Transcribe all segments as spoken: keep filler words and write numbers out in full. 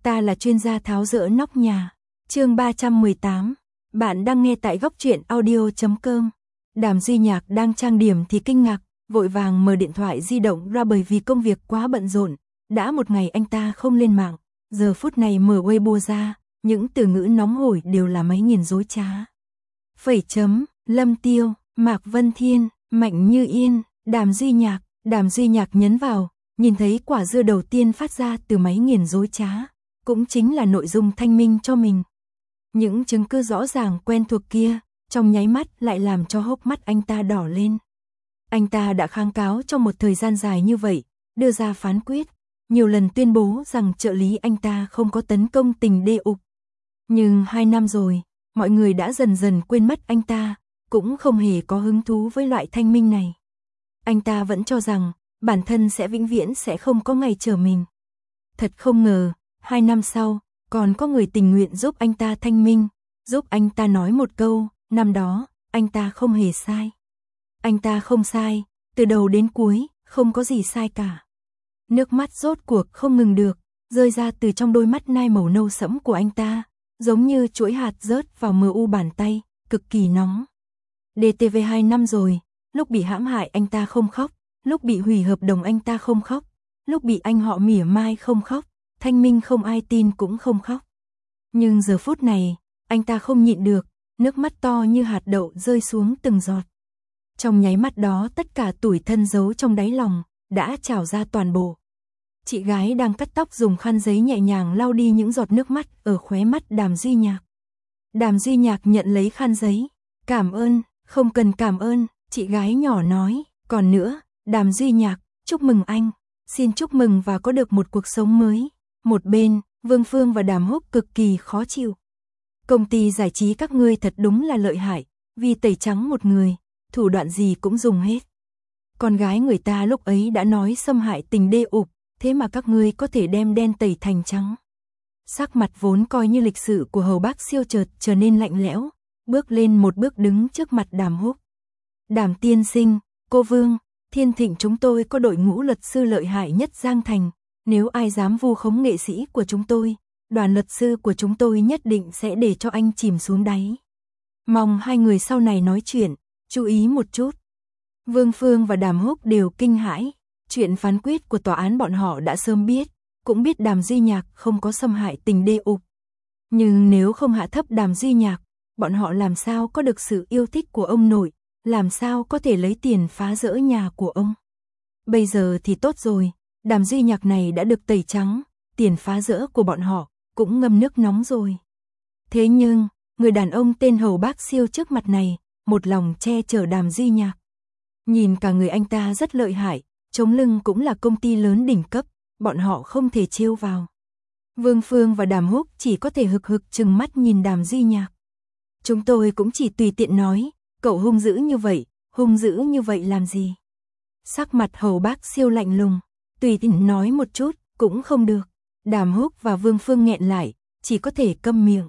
ta là chuyên gia tháo dỡ nóc nhà. Chương ba trăm mười tám. Bạn đang nghe tại góc truyện audio chấm com. Đàm Duy Nhạc đang trang điểm thì kinh ngạc, vội vàng mở điện thoại di động ra bởi vì công việc quá bận rộn. Đã một ngày anh ta không lên mạng, giờ phút này mở Weibo ra, những từ ngữ nóng hổi đều là mấy nghìn dối trá. Phẩy chấm, Lâm Tiêu, Mạc Vân Thiên, Mạnh Như Yên, Đàm Duy Nhạc. Đàm Duy Nhạc nhấn vào, nhìn thấy quả dưa đầu tiên phát ra từ máy nghiền dối trá, cũng chính là nội dung thanh minh cho mình. Những chứng cứ rõ ràng quen thuộc kia, trong nháy mắt lại làm cho hốc mắt anh ta đỏ lên. Anh ta đã kháng cáo trong một thời gian dài như vậy, đưa ra phán quyết, nhiều lần tuyên bố rằng trợ lý anh ta không có tấn công tình đê ục. Nhưng hai năm rồi, mọi người đã dần dần quên mất anh ta, cũng không hề có hứng thú với loại thanh minh này. Anh ta vẫn cho rằng, bản thân sẽ vĩnh viễn sẽ không có ngày chờ mình. Thật không ngờ, hai năm sau, còn có người tình nguyện giúp anh ta thanh minh, giúp anh ta nói một câu, năm đó, anh ta không hề sai. Anh ta không sai, từ đầu đến cuối, không có gì sai cả. Nước mắt rốt cuộc không ngừng được, rơi ra từ trong đôi mắt nai màu nâu sẫm của anh ta, giống như chuỗi hạt rớt vào mờ u bàn tay, cực kỳ nóng. đê tê vê hai năm rồi, lúc bị hãm hại anh ta không khóc, lúc bị hủy hợp đồng anh ta không khóc, lúc bị anh họ mỉa mai không khóc, thanh minh không ai tin cũng không khóc. Nhưng giờ phút này, anh ta không nhịn được, nước mắt to như hạt đậu rơi xuống từng giọt. Trong nháy mắt đó tất cả tủi thân giấu trong đáy lòng, đã trào ra toàn bộ. Chị gái đang cắt tóc dùng khăn giấy nhẹ nhàng lau đi những giọt nước mắt ở khóe mắt Đàm Duy Nhạc. Đàm Duy Nhạc nhận lấy khăn giấy. Cảm ơn, không cần cảm ơn, chị gái nhỏ nói. Còn nữa, Đàm Duy Nhạc, chúc mừng anh. Xin chúc mừng và có được một cuộc sống mới. Một bên, Vương Phương và Đàm Húc cực kỳ khó chịu. Công ty giải trí các ngươi thật đúng là lợi hại, vì tẩy trắng một người, thủ đoạn gì cũng dùng hết. Con gái người ta lúc ấy đã nói xâm hại tình đê ục, thế mà các ngươi có thể đem đen tẩy thành trắng. Sắc mặt vốn coi như lịch sự của Hầu Bác Siêu chợt trở nên lạnh lẽo, bước lên một bước đứng trước mặt Đàm Húc. Đàm tiên sinh, cô Vương, Thiên Thịnh chúng tôi có đội ngũ luật sư lợi hại nhất Giang Thành, nếu ai dám vu khống nghệ sĩ của chúng tôi, đoàn luật sư của chúng tôi nhất định sẽ để cho anh chìm xuống đáy. Mong hai người sau này nói chuyện, chú ý một chút. Vương Phương và Đàm Húc đều kinh hãi, chuyện phán quyết của tòa án bọn họ đã sớm biết, cũng biết Đàm Duy Nhạc không có xâm hại tình đê ục. Nhưng nếu không hạ thấp Đàm Duy Nhạc, bọn họ làm sao có được sự yêu thích của ông nội, làm sao có thể lấy tiền phá rỡ nhà của ông. Bây giờ thì tốt rồi, Đàm Duy Nhạc này đã được tẩy trắng, tiền phá rỡ của bọn họ cũng ngâm nước nóng rồi. Thế nhưng, người đàn ông tên Hầu Bác Siêu trước mặt này, một lòng che chở Đàm Duy Nhạc. Nhìn cả người anh ta rất lợi hại, chống lưng cũng là công ty lớn đỉnh cấp, bọn họ không thể trêu vào. Vương Phương và Đàm Húc chỉ có thể hực hực trừng mắt nhìn Đàm Duy Nhạc. Chúng tôi cũng chỉ tùy tiện nói, cậu hung dữ như vậy, hung dữ như vậy làm gì? Sắc mặt Hầu Bác Siêu lạnh lùng, tùy tiện nói một chút, cũng không được. Đàm Húc và Vương Phương nghẹn lại, chỉ có thể câm miệng.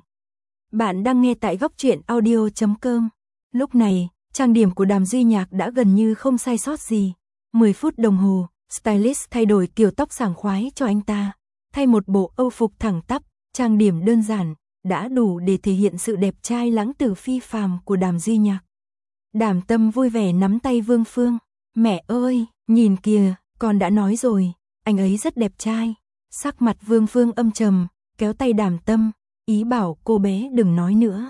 Bạn đang nghe tại góc truyện audio chấm com. Lúc này, trang điểm của Đàm Duy Nhạc đã gần như không sai sót gì. mười phút đồng hồ, stylist thay đổi kiểu tóc sảng khoái cho anh ta. Thay một bộ âu phục thẳng tắp, trang điểm đơn giản, đã đủ để thể hiện sự đẹp trai lãng tử phi phàm của Đàm Duy Nhạc. Đàm Tâm vui vẻ nắm tay Vương Phương. Mẹ ơi, nhìn kìa, con đã nói rồi, anh ấy rất đẹp trai. Sắc mặt Vương Phương âm trầm, kéo tay Đàm Tâm, ý bảo cô bé đừng nói nữa.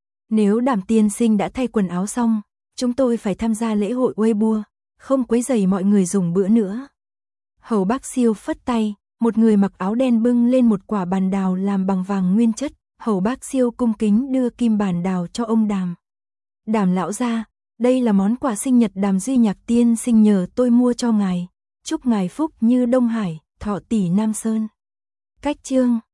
Nếu Đàm tiên sinh đã thay quần áo xong, chúng tôi phải tham gia lễ hội Weibo, không quấy rầy mọi người dùng bữa nữa. Hầu Bác Siêu phất tay, một người mặc áo đen bưng lên một quả bàn đào làm bằng vàng nguyên chất. Hầu Bác Siêu cung kính đưa kim bàn đào cho ông Đàm. Đàm lão gia, đây là món quà sinh nhật Đàm Duy Nhạc tiên sinh nhờ tôi mua cho ngài. Chúc ngài phúc như Đông Hải, thọ tỷ Nam Sơn. Cách chương